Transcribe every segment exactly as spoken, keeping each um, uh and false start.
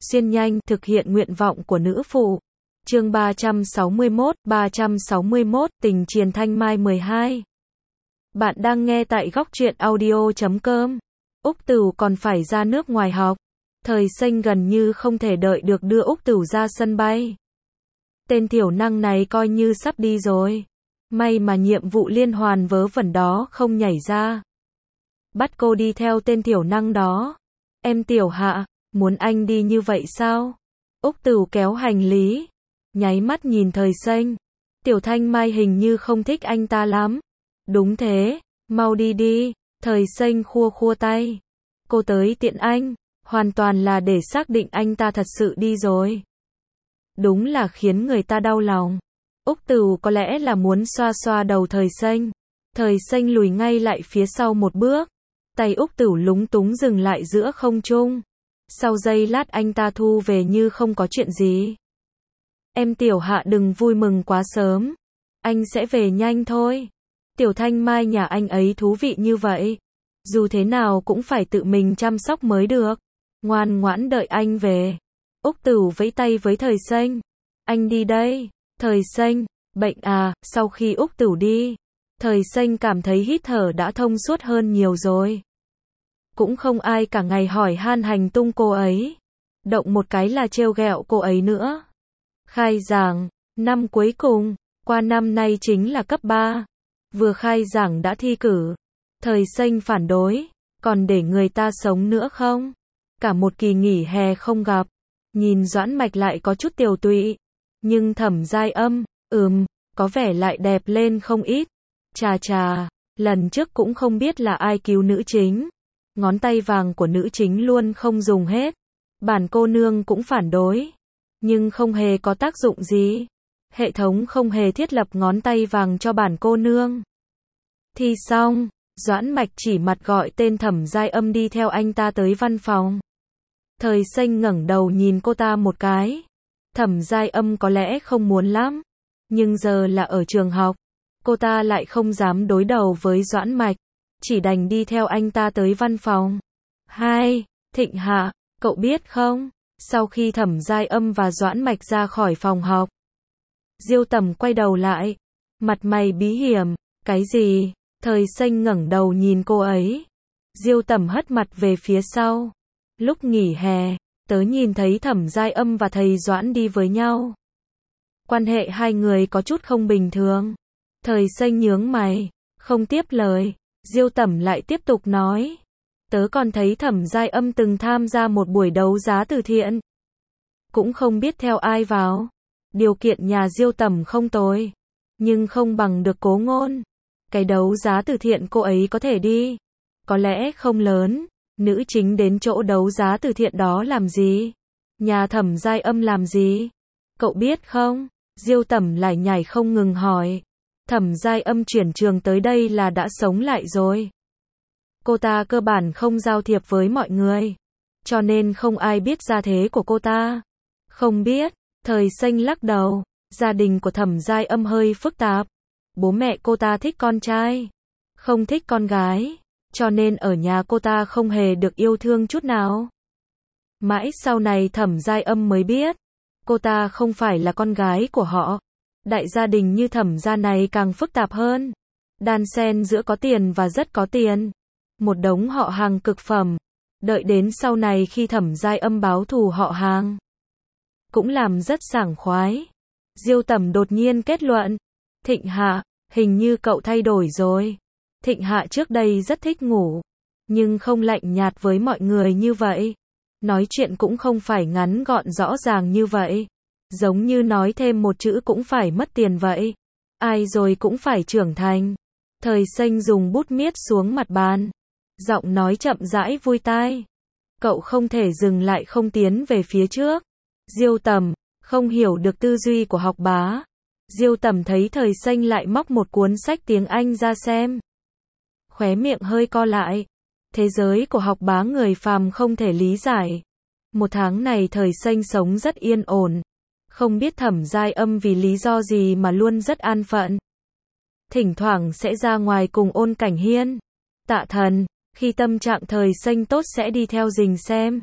xuyên nhanh, thực hiện nguyện vọng của nữ phụ. Chương ba trăm sáu mươi mốt, ba trăm sáu mươi mốt, tình triền thanh mai mười hai. Bạn đang nghe tại góc truyện audio chấm com. Úc Tửu còn phải ra nước ngoài học. Thời Xanh gần như không thể đợi được đưa Úc Tửu ra sân bay. Tên tiểu năng này coi như sắp đi rồi. May mà nhiệm vụ liên hoàn vớ vẩn đó không nhảy ra. Bắt cô đi theo tên tiểu năng đó. Em Tiểu Hạ, muốn anh đi như vậy sao? Úc Tửu kéo hành lý, nháy mắt nhìn Thời Xanh. Tiểu Thanh Mai hình như không thích anh ta lắm. Đúng thế, mau đi đi. Thời Xanh khua khua tay. Cô tới tiện anh, hoàn toàn là để xác định anh ta thật sự đi rồi. Đúng là khiến người ta đau lòng. Úc Tửu có lẽ là muốn xoa xoa đầu Thời Xanh. Thời Xanh lùi ngay lại phía sau một bước. Tay Úc Tửu lúng túng dừng lại giữa không trung. Sau giây lát anh ta thu về như không có chuyện gì. Em Tiểu Hạ đừng vui mừng quá sớm. Anh sẽ về nhanh thôi. Tiểu Thanh Mai nhà anh ấy thú vị như vậy. Dù thế nào cũng phải tự mình chăm sóc mới được. Ngoan ngoãn đợi anh về. Úc Tửu vẫy tay với Thời Xanh. Anh đi đây. Thời Xanh, bệnh à, sau khi Úc Tửu đi. Thời Xanh cảm thấy hít thở đã thông suốt hơn nhiều rồi. Cũng không ai cả ngày hỏi han hành tung cô ấy. Động một cái là trêu ghẹo cô ấy nữa. Khai giảng, năm cuối cùng, qua năm nay chính là cấp ba. Vừa khai giảng đã thi cử. Thời Xanh phản đối, còn để người ta sống nữa không? Cả một kỳ nghỉ hè không gặp. Nhìn Doãn Mạch lại có chút tiều tụy. Nhưng Thẩm Giai Âm, ừm, có vẻ lại đẹp lên không ít. Chà chà, lần trước cũng không biết là ai cứu nữ chính. Ngón tay vàng của nữ chính luôn không dùng hết. Bản cô nương cũng phản đối. Nhưng không hề có tác dụng gì. Hệ thống không hề thiết lập ngón tay vàng cho bản cô nương. Thi xong, Doãn Mạch chỉ mặt gọi tên Thẩm Giai Âm đi theo anh ta tới văn phòng. Thời Xanh ngẩng đầu nhìn cô ta một cái. Thẩm Giai Âm có lẽ không muốn lắm. Nhưng giờ là ở trường học. Cô ta lại không dám đối đầu với Doãn Mạch. Chỉ đành đi theo anh ta tới văn phòng. Hai, Thịnh Hạ, cậu biết không? Sau khi Thẩm Giai Âm và Doãn Mạch ra khỏi phòng học. Diêu Tầm quay đầu lại. Mặt mày bí hiểm. Cái gì? Thời Xanh ngẩng đầu nhìn cô ấy. Diêu Tầm hất mặt về phía sau. Lúc nghỉ hè, tớ nhìn thấy Thẩm Giai Âm và thầy Doãn đi với nhau. Quan hệ hai người có chút không bình thường. Thời Xanh nhướng mày, không tiếp lời. Diêu Tầm lại tiếp tục nói. Tớ còn thấy Thẩm Giai Âm từng tham gia một buổi đấu giá từ thiện. Cũng không biết theo ai vào. Điều kiện nhà Diêu Tầm không tồi. Nhưng không bằng được Cố Ngôn. Cái đấu giá từ thiện cô ấy có thể đi. Có lẽ không lớn. Nữ chính đến chỗ đấu giá từ thiện đó làm gì? Nhà Thẩm Giai Âm làm gì? Cậu biết không? Diêu Tầm lại nhảy không ngừng hỏi. Thẩm Giai Âm chuyển trường tới đây là đã sống lại rồi. Cô ta cơ bản không giao thiệp với mọi người. Cho nên không ai biết gia thế của cô ta. Không biết. Thời Xanh lắc đầu. Gia đình của Thẩm Giai Âm hơi phức tạp. Bố mẹ cô ta thích con trai. Không thích con gái. Cho nên ở nhà cô ta không hề được yêu thương chút nào. Mãi sau này Thẩm Giai Âm mới biết. Cô ta không phải là con gái của họ. Đại gia đình như Thẩm gia này càng phức tạp hơn. Đan xen giữa có tiền và rất có tiền. Một đống họ hàng cực phẩm. Đợi đến sau này khi Thẩm Giai Âm báo thù họ hàng. Cũng làm rất sảng khoái. Diêu Tầm đột nhiên kết luận. Thịnh Hạ, hình như cậu thay đổi rồi. Thịnh Hạ trước đây rất thích ngủ. Nhưng không lạnh nhạt với mọi người như vậy. Nói chuyện cũng không phải ngắn gọn rõ ràng như vậy. Giống như nói thêm một chữ cũng phải mất tiền vậy. Ai rồi cũng phải trưởng thành. Thời Xanh dùng bút miết xuống mặt bàn. Giọng nói chậm rãi vui tai. Cậu không thể dừng lại không tiến về phía trước. Diêu Tầm, không hiểu được tư duy của học bá. Diêu Tầm thấy Thời Xanh lại móc một cuốn sách tiếng Anh ra xem. Khóe miệng hơi co lại. Thế giới của học bá người phàm không thể lý giải. Một tháng này Thời Xanh sống rất yên ổn. Không biết Thẩm Giai Âm vì lý do gì mà luôn rất an phận. Thỉnh thoảng sẽ ra ngoài cùng Ôn Cảnh Hiên. Tạ Thần, khi tâm trạng Thời Xanh tốt sẽ đi theo rình xem.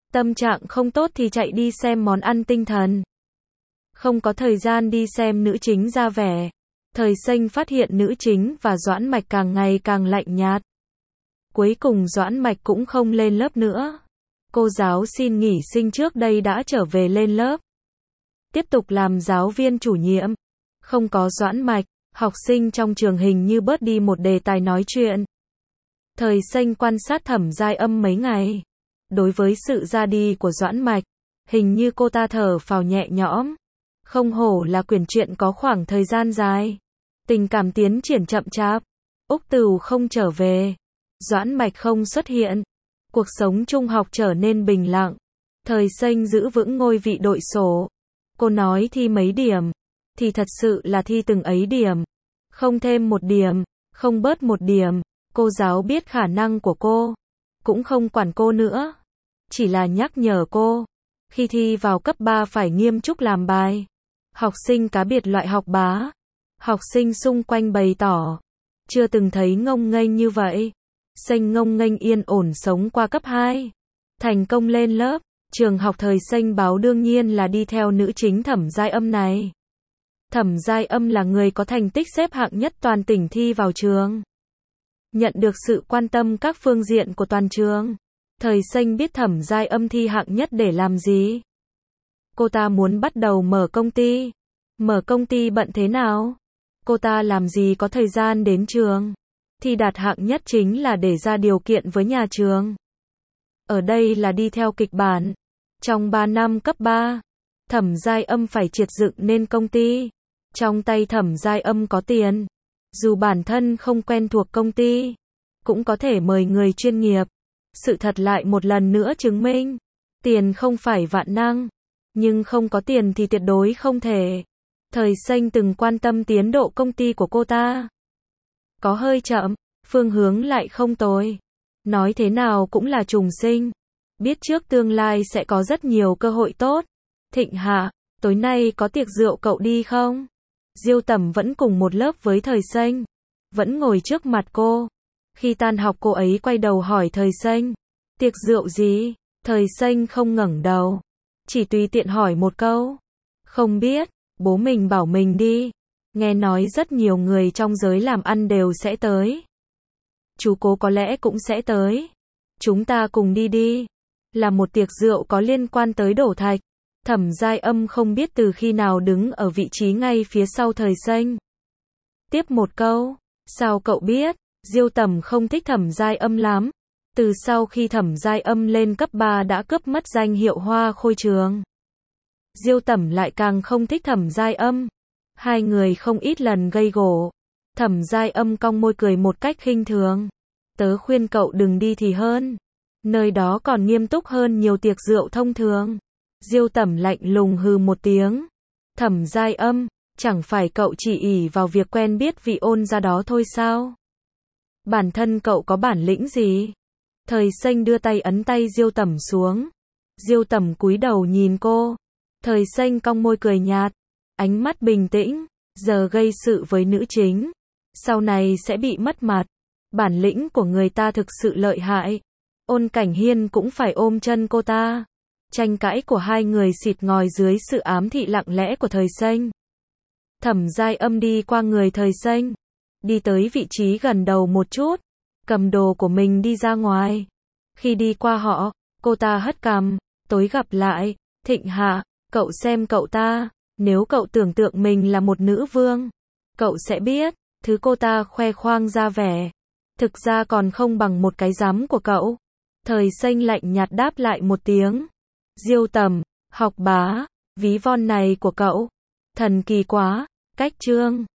Tâm trạng không tốt thì chạy đi xem món ăn tinh thần. Không có thời gian đi xem nữ chính ra vẻ. Thời Xanh phát hiện nữ chính và Doãn Mạch càng ngày càng lạnh nhạt. Cuối cùng Doãn Mạch cũng không lên lớp nữa. Cô giáo xin nghỉ sinh trước đây đã trở về lên lớp. Tiếp tục làm giáo viên chủ nhiệm. Không có Doãn Mạch, học sinh trong trường hình như bớt đi một đề tài nói chuyện. Thời Xanh quan sát Thẩm Giai Âm mấy ngày. Đối với sự ra đi của Doãn Mạch, hình như cô ta thở phào nhẹ nhõm. Không hổ là quyển truyện có khoảng thời gian dài. Tình cảm tiến triển chậm chạp. Úc Tửu không trở về. Doãn Mạch không xuất hiện. Cuộc sống trung học trở nên bình lặng. Thời Xanh giữ vững ngôi vị đội sổ. Cô nói thi mấy điểm, thì thật sự là thi từng ấy điểm. Không thêm một điểm, không bớt một điểm. Cô giáo biết khả năng của cô, cũng không quản cô nữa. Chỉ là nhắc nhở cô, khi thi vào cấp ba phải nghiêm túc làm bài. Học sinh cá biệt loại học bá. Học sinh xung quanh bày tỏ, chưa từng thấy ngông nghênh như vậy. Xanh ngông nghênh yên ổn sống qua cấp hai. Thành công lên lớp. Trường học Thời Xanh báo đương nhiên là đi theo nữ chính Thẩm Giai Âm này. Thẩm Giai Âm là người có thành tích xếp hạng nhất toàn tỉnh thi vào trường. Nhận được sự quan tâm các phương diện của toàn trường. Thời Xanh biết Thẩm Giai Âm thi hạng nhất để làm gì. Cô ta muốn bắt đầu mở công ty. Mở công ty bận thế nào? Cô ta làm gì có thời gian đến trường. Thi đạt hạng nhất chính là để ra điều kiện với nhà trường. Ở đây là đi theo kịch bản. Trong ba năm cấp ba, Thẩm Giai Âm phải triệt dựng nên công ty. Trong tay Thẩm Giai Âm có tiền. Dù bản thân không quen thuộc công ty, cũng có thể mời người chuyên nghiệp. Sự thật lại một lần nữa chứng minh, tiền không phải vạn năng, nhưng không có tiền thì tuyệt đối không thể. Thời Xanh từng quan tâm tiến độ công ty của cô ta. Có hơi chậm, phương hướng lại không tồi. Nói thế nào cũng là trùng sinh. Biết trước tương lai sẽ có rất nhiều cơ hội tốt. Thịnh Hạ, tối nay có tiệc rượu cậu đi không? Diêu Tầm vẫn cùng một lớp với Thời Xanh. Vẫn ngồi trước mặt cô. Khi tan học cô ấy quay đầu hỏi Thời Xanh. Tiệc rượu gì? Thời Xanh không ngẩng đầu. Chỉ tùy tiện hỏi một câu. Không biết, bố mình bảo mình đi. Nghe nói rất nhiều người trong giới làm ăn đều sẽ tới. Chú Cố có lẽ cũng sẽ tới. Chúng ta cùng đi đi. Là một tiệc rượu có liên quan tới đổ thạch. Thẩm Giai Âm không biết từ khi nào đứng ở vị trí ngay phía sau Thời Xanh. Tiếp một câu. Sao cậu biết? Diêu Tầm không thích Thẩm Giai Âm lắm. Từ sau khi Thẩm Giai Âm lên cấp ba đã cướp mất danh hiệu Hoa Khôi Trường. Diêu Tầm lại càng không thích Thẩm Giai Âm. Hai người không ít lần gây gổ. Thẩm Giai Âm cong môi cười một cách khinh thường. Tớ khuyên cậu đừng đi thì hơn. Nơi đó còn nghiêm túc hơn nhiều tiệc rượu thông thường. Diêu Tầm lạnh lùng hừ một tiếng. Thẩm Giai Âm, chẳng phải cậu chỉ ỷ vào việc quen biết vị ôn ra đó thôi sao? Bản thân cậu có bản lĩnh gì? Thời Xanh đưa tay ấn tay Diêu Tầm xuống. Diêu Tầm cúi đầu nhìn cô. Thời Xanh cong môi cười nhạt. Ánh mắt bình tĩnh. Giờ gây sự với nữ chính, sau này sẽ bị mất mặt. Bản lĩnh của người ta thực sự lợi hại. Ôn Cảnh Hiên cũng phải ôm chân cô ta. Tranh cãi của hai người xịt ngòi dưới sự ám thị lặng lẽ của Thời Xanh. Thẩm Giai Âm đi qua người Thời Xanh. Đi tới vị trí gần đầu một chút. Cầm đồ của mình đi ra ngoài. Khi đi qua họ, cô ta hất cằm. Tối gặp lại. Thịnh Hạ, cậu xem cậu ta. Nếu cậu tưởng tượng mình là một nữ vương, cậu sẽ biết, thứ cô ta khoe khoang ra vẻ, thực ra còn không bằng một cái rắm của cậu. Thời Xanh lạnh nhạt đáp lại một tiếng. Diêu Tầm, học bá, ví von này của cậu, thần kỳ quá. Cách chương